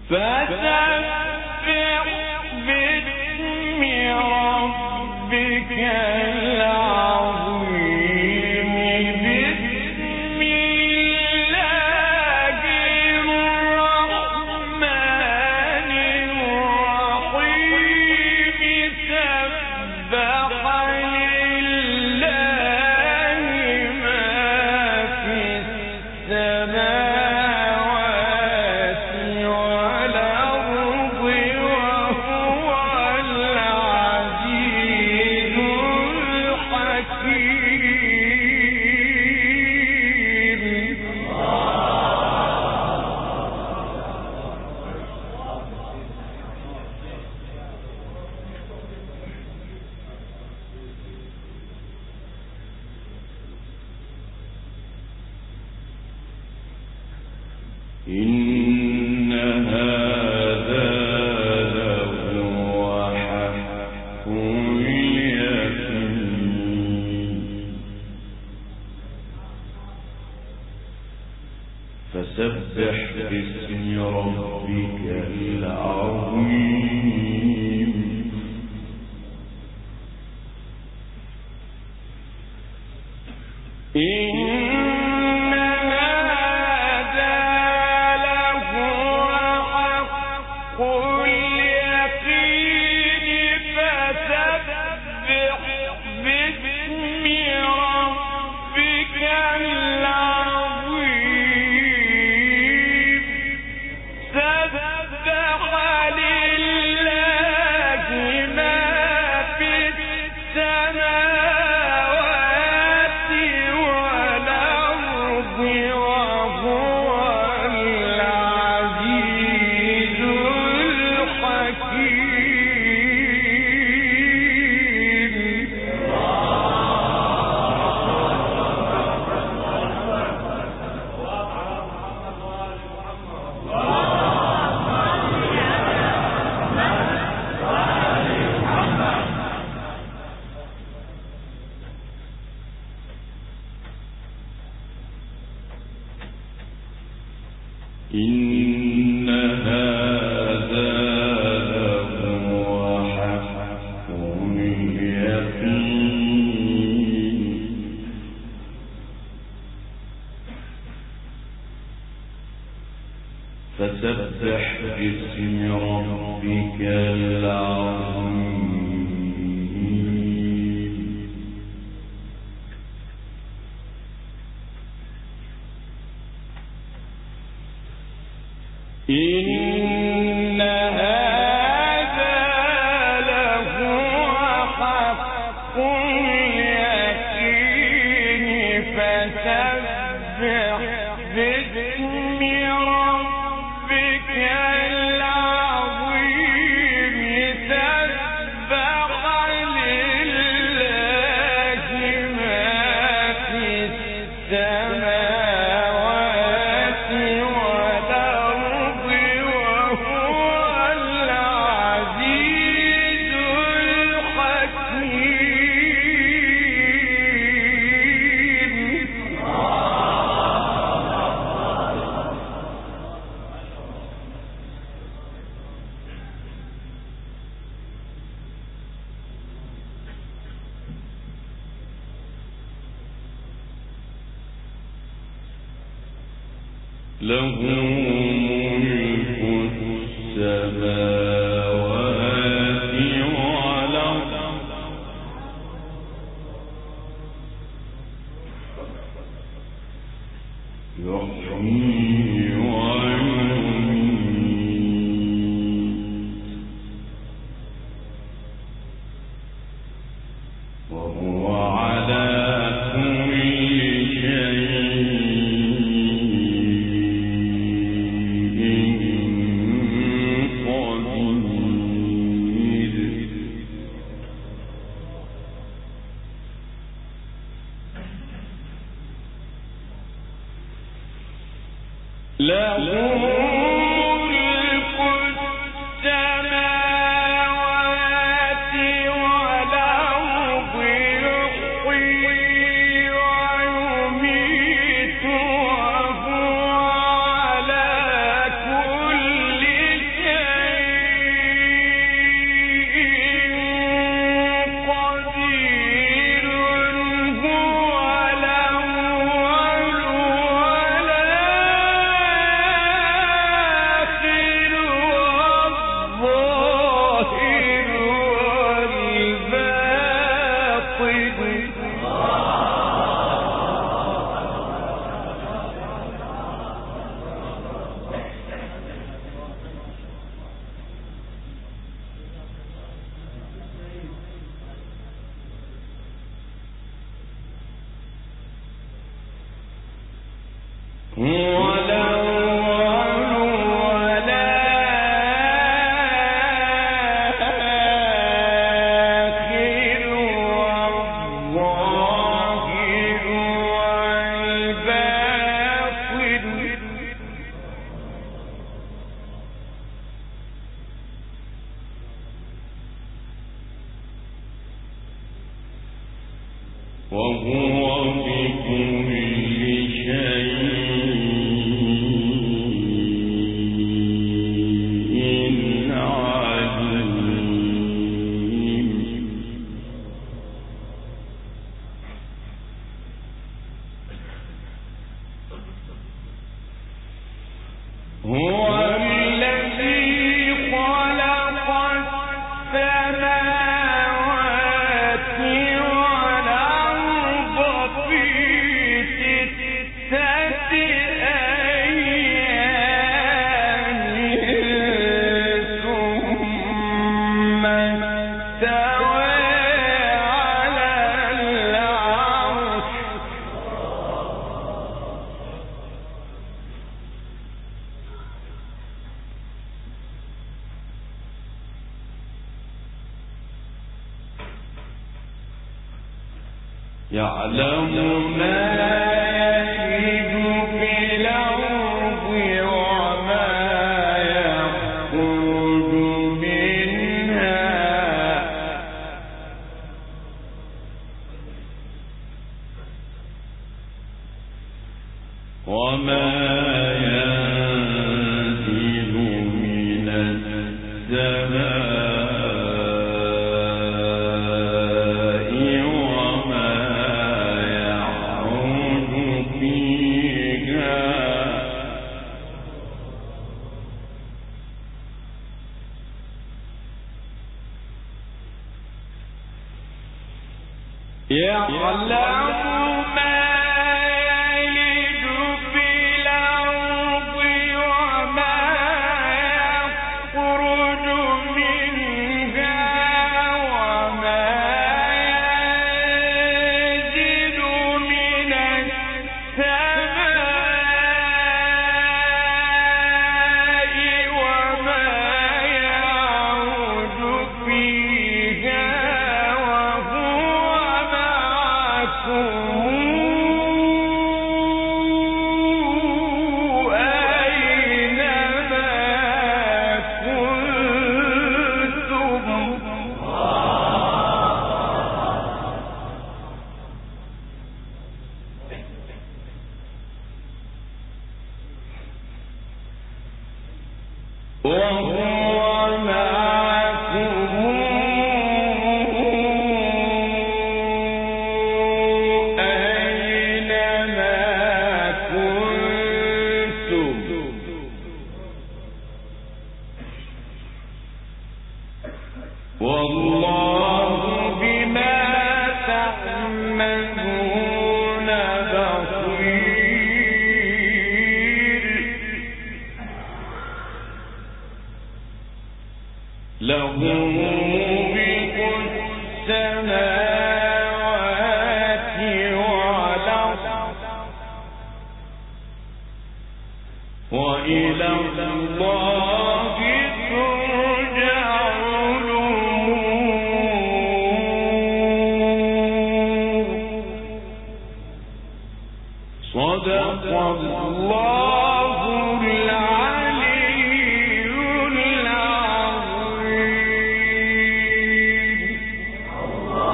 فسبح باسم ربك العظيم إن هذا لهو حق اليقين فسبح باسم ربك العظيم سبح لله ما في السماوات والأرض وهو العزيز الحكيم إن هذا لهو حق اليقين فسبح باسم ربك العظيم إن هذا لهو حق اليقين فسبح باسم ربك العظيم سبح لله ما في السماوات والأرض وهو العزيز الحكيم له ملك السماوات والأرض يحيي ويميت وهو على كل شيء له ملك السماوات والأرض يحيي ويميت وهو على كل يعلم ما يلج في الأرض وما يخرج منها وما ينزل من السماء يعلم ما يلج في الأرض وما يخرج منها وما ينزل من السماء وما يعرج فيها والله بما تعملون بصير له ملك السماوات والأرض وإلى الله ترجع الأمور صدق الله